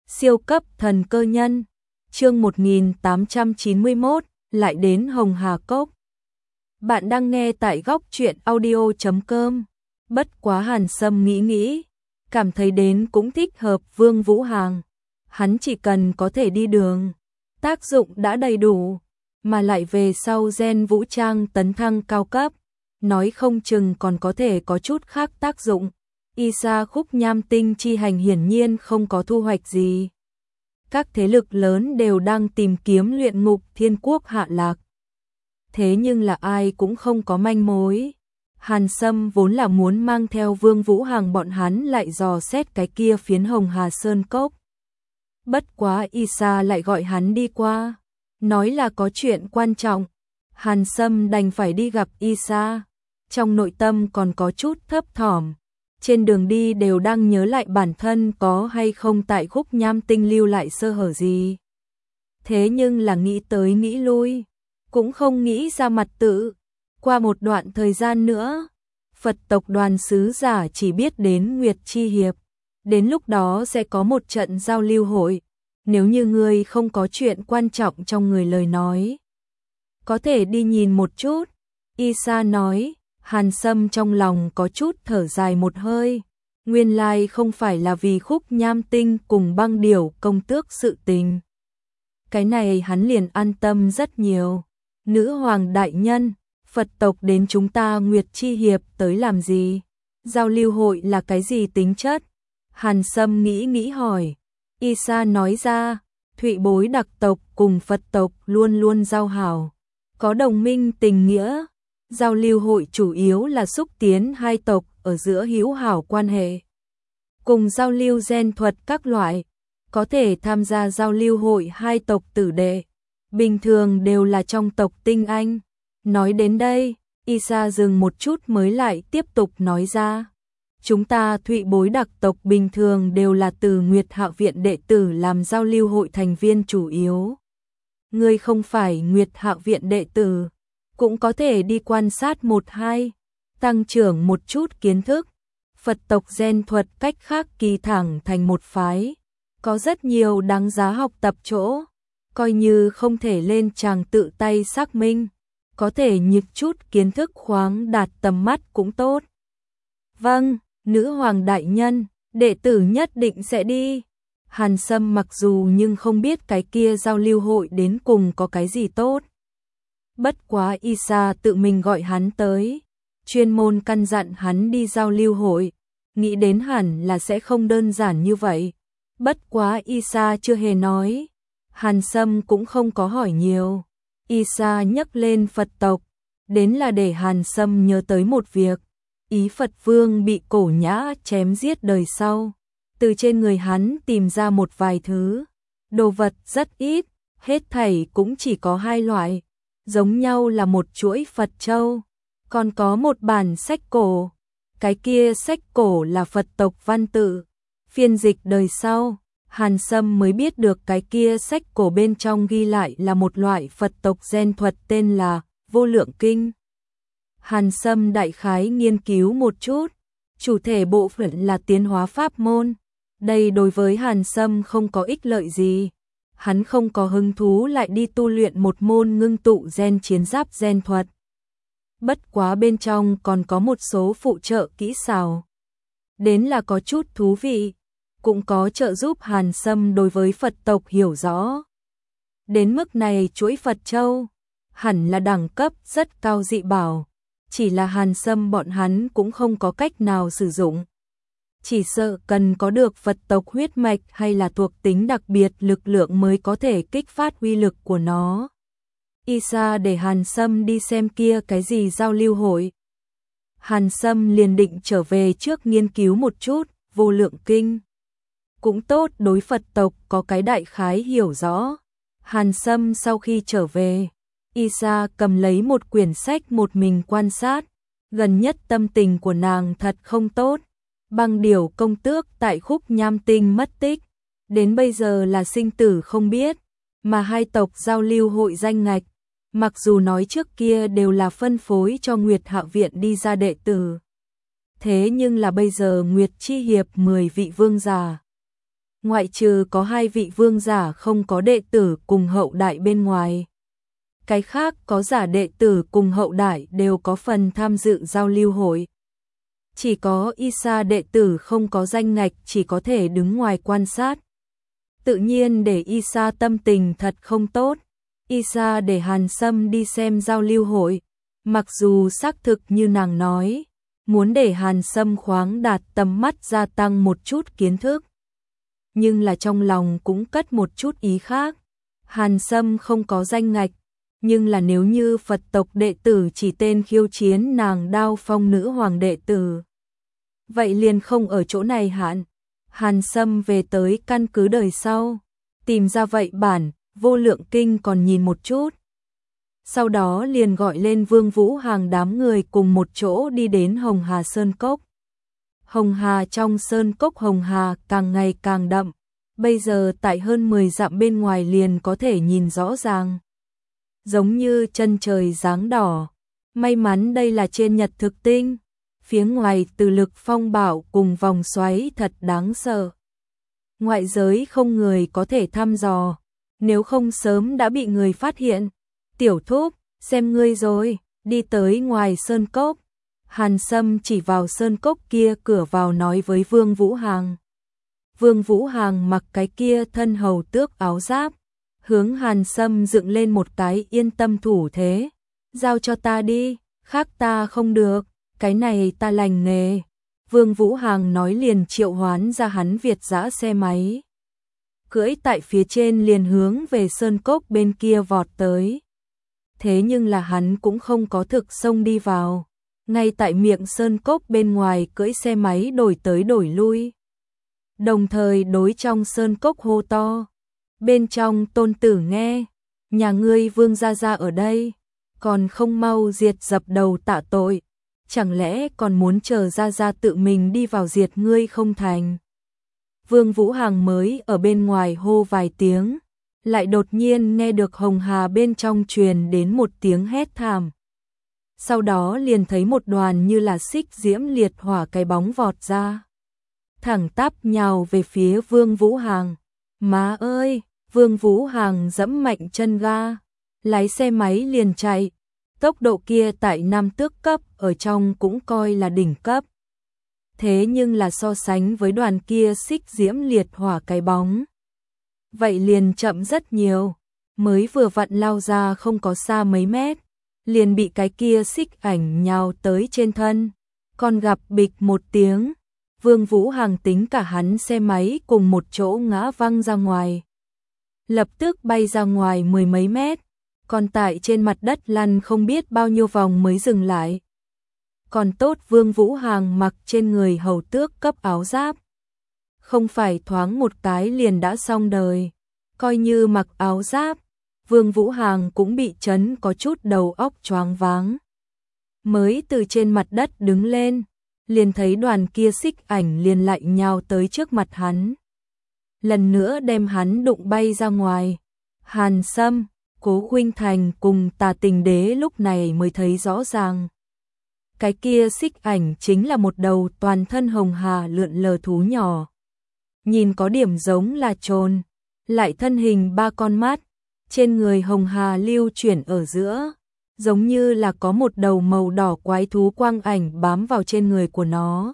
Siêu cấp thần cơ nhân, chương 1891, lại đến Hồng Hà Cốc. Bạn đang nghe tại góc truyện audio.com. Bất quá Hàn Sâm nghĩ, cảm thấy đến cũng thích hợp Vương Vũ Hằng. Hắn chỉ cần có thể đi đường, tác dụng đã đầy đủ, mà lại về sau gen vũ trang tấn thăng cao cấp, nói không chừng còn có thể có chút khác tác dụng. Isa khúc nham tinh chi hành hiển nhiên không có thu hoạch gì. Các thế lực lớn đều đang tìm kiếm luyện ngục thiên quốc hạ lạc. Thế nhưng là ai cũng không có manh mối. Hàn Sâm vốn là muốn mang theo Vương Vũ Hằng bọn hắn lại dò xét cái kia phiến Hồng Hà Sơn Cốc. Bất quá Isa lại gọi hắn đi qua, nói là có chuyện quan trọng. Hàn Sâm đành phải đi gặp Isa, trong nội tâm còn có chút thấp thỏm. Trên đường đi đều đang nhớ lại bản thân có hay không tại khúc nham tinh lưu lại sơ hở gì. Thế nhưng là nghĩ tới nghĩ lui, cũng không nghĩ ra mặt tự. Qua một đoạn thời gian nữa, Phật tộc đoàn sứ giả chỉ biết đến Nguyệt Chi Hiệp. Đến lúc đó sẽ có một trận giao lưu hội. Nếu như ngươi không có chuyện quan trọng trong người lời nói, có thể đi nhìn một chút. Isa nói. Hàn Sâm trong lòng có chút thở dài một hơi, nguyên lai không phải là vì khúc nham tinh cùng băng điểu công tước sự tình. Cái này hắn liền an tâm rất nhiều. Nữ hoàng đại nhân, Phật tộc đến chúng ta Nguyệt Chi Hiệp tới làm gì? Giao lưu hội là cái gì tính chất? Hàn Sâm nghĩ hỏi. Isa nói ra, Thụy Bối đặc tộc cùng Phật tộc luôn luôn giao hảo, có đồng minh tình nghĩa. Giao lưu hội chủ yếu là xúc tiến hai tộc ở giữa hữu hảo quan hệ, cùng giao lưu gen thuật các loại. Có thể tham gia giao lưu hội hai tộc tử đệ, bình thường đều là trong tộc tinh anh. Nói đến đây, Isa dừng một chút mới lại tiếp tục nói ra. Chúng ta Thụy Bối đặc tộc bình thường đều là từ Nguyệt Hạ Viện đệ tử làm giao lưu hội thành viên chủ yếu. Ngươi không phải Nguyệt Hạ Viện đệ tử, cũng có thể đi quan sát một hai, tăng trưởng một chút kiến thức. Phật tộc gen thuật cách khác kỳ thẳng thành một phái, có rất nhiều đáng giá học tập chỗ, coi như không thể lên tràng tự tay xác minh, có thể nhịp chút kiến thức khoáng đạt tầm mắt cũng tốt. Vâng, nữ hoàng đại nhân, đệ tử nhất định sẽ đi. Hàn Sâm mặc dù nhưng không biết cái kia giao lưu hội đến cùng có cái gì tốt. Bất quá Isa tự mình gọi hắn tới, chuyên môn căn dặn hắn đi giao lưu hội, nghĩ đến hẳn là sẽ không đơn giản như vậy. Bất quá Isa chưa hề nói, Hàn Sâm cũng không có hỏi nhiều. Isa nhắc lên Phật tộc, đến là để Hàn Sâm nhớ tới một việc, ý Phật Vương bị Cổ Nhã chém giết đời sau, từ trên người hắn tìm ra một vài thứ, đồ vật rất ít, hết thảy cũng chỉ có hai loại. Giống nhau là một chuỗi Phật châu, còn có một bản sách cổ. Cái kia sách cổ là Phật tộc văn tự, phiên dịch đời sau. Hàn Sâm mới biết được cái kia sách cổ bên trong ghi lại là một loại Phật tộc gen thuật tên là Vô Lượng Kinh. Hàn Sâm đại khái nghiên cứu một chút, chủ thể bộ phận là tiến hóa pháp môn. Đây đối với Hàn Sâm không có ích lợi gì. Hắn không có hứng thú lại đi tu luyện một môn ngưng tụ gen chiến giáp gen thuật. Bất quá bên trong còn có một số phụ trợ kỹ xảo, đến là có chút thú vị, cũng có trợ giúp Hàn Sâm đối với Phật tộc hiểu rõ. Đến mức này chuỗi Phật châu, hẳn là đẳng cấp rất cao dị bảo, chỉ là Hàn Sâm bọn hắn cũng không có cách nào sử dụng. Chỉ sợ cần có được Phật tộc huyết mạch hay là thuộc tính đặc biệt lực lượng mới có thể kích phát uy lực của nó. Isa để Hàn Sâm đi xem kia cái gì giao lưu hội. Hàn Sâm liền định trở về trước nghiên cứu một chút, Vô Lượng Kinh. Cũng tốt đối Phật tộc có cái đại khái hiểu rõ. Hàn Sâm sau khi trở về, Isa cầm lấy một quyển sách một mình quan sát. Gần nhất tâm tình của nàng thật không tốt. Băng điểu công tước tại khúc nham tinh mất tích, đến bây giờ là sinh tử không biết, mà hai tộc giao lưu hội danh ngạch, mặc dù nói trước kia đều là phân phối cho Nguyệt Hạ Viện đi ra đệ tử. Thế nhưng là bây giờ Nguyệt Chi Hiệp 10 vị vương giả, ngoại trừ có 2 vị vương giả không có đệ tử cùng hậu đại bên ngoài. Cái khác có giả đệ tử cùng hậu đại đều có phần tham dự giao lưu hội. Chỉ có Isa đệ tử không có danh ngạch, chỉ có thể đứng ngoài quan sát. Tự nhiên để Isa tâm tình thật không tốt. Isa để Hàn Sâm đi xem giao lưu hội, mặc dù xác thực như nàng nói, muốn để Hàn Sâm khoáng đạt tầm mắt, gia tăng một chút kiến thức. Nhưng là trong lòng cũng cất một chút ý khác. Hàn Sâm không có danh ngạch, nhưng là nếu như Phật tộc đệ tử chỉ tên khiêu chiến nàng Đao Phong nữ hoàng đệ tử, vậy liền không ở chỗ này hạn. Hàn Sâm về tới căn cứ đời sau, tìm ra vậy bản Vô Lượng Kinh còn nhìn một chút. Sau đó liền gọi lên Vương Vũ Hàng đám người cùng một chỗ đi đến Hồng Hà Sơn Cốc. Hồng Hà trong Sơn Cốc Hồng Hà càng ngày càng đậm, bây giờ tại hơn 10 dặm bên ngoài liền có thể nhìn rõ ràng. Giống như chân trời dáng đỏ, may mắn đây là trên nhật thực tinh, phía ngoài từ lực phong bạo cùng vòng xoáy thật đáng sợ. Ngoại giới không người có thể thăm dò, nếu không sớm đã bị người phát hiện. Tiểu Thúc, xem ngươi rồi, đi tới ngoài sơn cốc. Hàn Sâm chỉ vào sơn cốc kia cửa vào nói với Vương Vũ Hàng. Vương Vũ Hàng mặc cái kia thân hầu tước áo giáp, hướng Hàn Sâm dựng lên một cái yên tâm thủ thế. Giao cho ta đi, khác ta không được, cái này ta lành nghề. Vương Vũ Hàng nói liền triệu hoán ra hắn Việt dã xe máy. Cưỡi tại phía trên liền hướng về sơn cốc bên kia vọt tới. Thế nhưng là hắn cũng không có thực xông đi vào. Ngay tại miệng sơn cốc bên ngoài cưỡi xe máy đổi tới đổi lui. Đồng thời đối trong sơn cốc hô to. Bên trong Tôn Tử nghe, nhà ngươi Vương gia gia ở đây, còn không mau diệt dập đầu tạ tội, chẳng lẽ còn muốn chờ gia gia tự mình đi vào diệt ngươi không thành. Vương Vũ Hàng mới ở bên ngoài hô vài tiếng, lại đột nhiên nghe được Hồng Hà bên trong truyền đến một tiếng hét thảm. Sau đó liền thấy một đoàn như là xích diễm liệt hỏa cái bóng vọt ra, thẳng tắp nhào về phía Vương Vũ Hàng. Má ơi! Vương Vũ Hàng giẫm mạnh chân ga, lái xe máy liền chạy. Tốc độ kia tại nam tước cấp ở trong cũng coi là đỉnh cấp. Thế nhưng là so sánh với đoàn kia xích diễm liệt hỏa cái bóng, vậy liền chậm rất nhiều. Mới vừa vặn lao ra không có xa mấy mét, liền bị cái kia xích ảnh nhào tới trên thân. Còn gặp bịch một tiếng, Vương Vũ Hàng tính cả hắn xe máy cùng một chỗ ngã văng ra ngoài. Lập tức bay ra ngoài 10 mấy mét, còn tại trên mặt đất lăn không biết bao nhiêu vòng mới dừng lại. Còn tốt Vương Vũ Hàng mặc trên người hầu tước cấp áo giáp, không phải thoáng một cái liền đã xong đời. Coi như mặc áo giáp, Vương Vũ Hàng cũng bị chấn có chút đầu óc choáng váng. Mới từ trên mặt đất đứng lên, liền thấy đoàn kia xích ảnh liền lại nhào tới trước mặt hắn. Lần nữa đem hắn đụng bay ra ngoài. Hàn Sâm, Cố Khuynh Thành cùng Tà Tình Đế lúc này mới thấy rõ ràng. Cái kia xích ảnh chính là một đầu toàn thân hồng hà lượn lờ thú nhỏ. Nhìn có điểm giống là trồn, lại thân hình 3 con mắt, trên người hồng hà lưu chuyển ở giữa, giống như là có một đầu màu đỏ quái thú quang ảnh bám vào trên người của nó.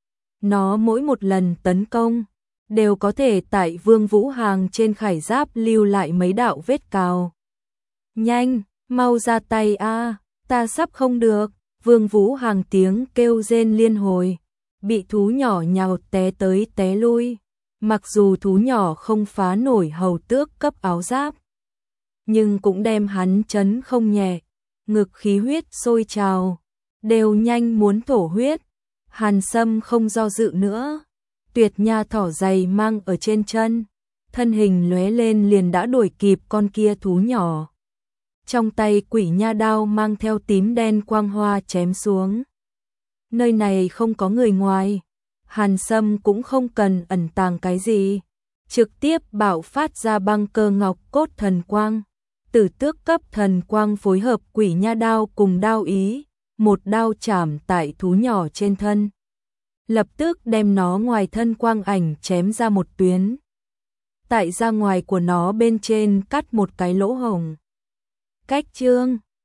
Nó mỗi một lần tấn công, đều có thể tại Vương Vũ Hàng trên khải giáp lưu lại mấy đạo vết cào. Nhanh, mau ra tay a, ta sắp không được. Vương Vũ Hàng tiếng kêu rên liên hồi, bị thú nhỏ nhào té tới té lui. Mặc dù thú nhỏ không phá nổi hầu tước cấp áo giáp, nhưng cũng đem hắn chấn không nhẹ, ngực khí huyết sôi trào, đều nhanh muốn thổ huyết. Hàn Sâm không do dự nữa, tuyệt nha thỏ dày mang ở trên chân, thân hình lóe lên liền đã đuổi kịp con kia thú nhỏ. Trong tay quỷ nha đao mang theo tím đen quang hoa chém xuống. Nơi này không có người ngoài, Hàn Sâm cũng không cần ẩn tàng cái gì, trực tiếp bạo phát ra băng cơ ngọc cốt thần quang. Tử tước cấp thần quang phối hợp quỷ nha đao cùng đao ý, một đao chảm tại thú nhỏ trên thân. Lập tức đem nó ngoài thân quang ảnh chém ra một tuyến. tại ra ngoài của nó bên trên cắt một cái lỗ hổng. Cách chương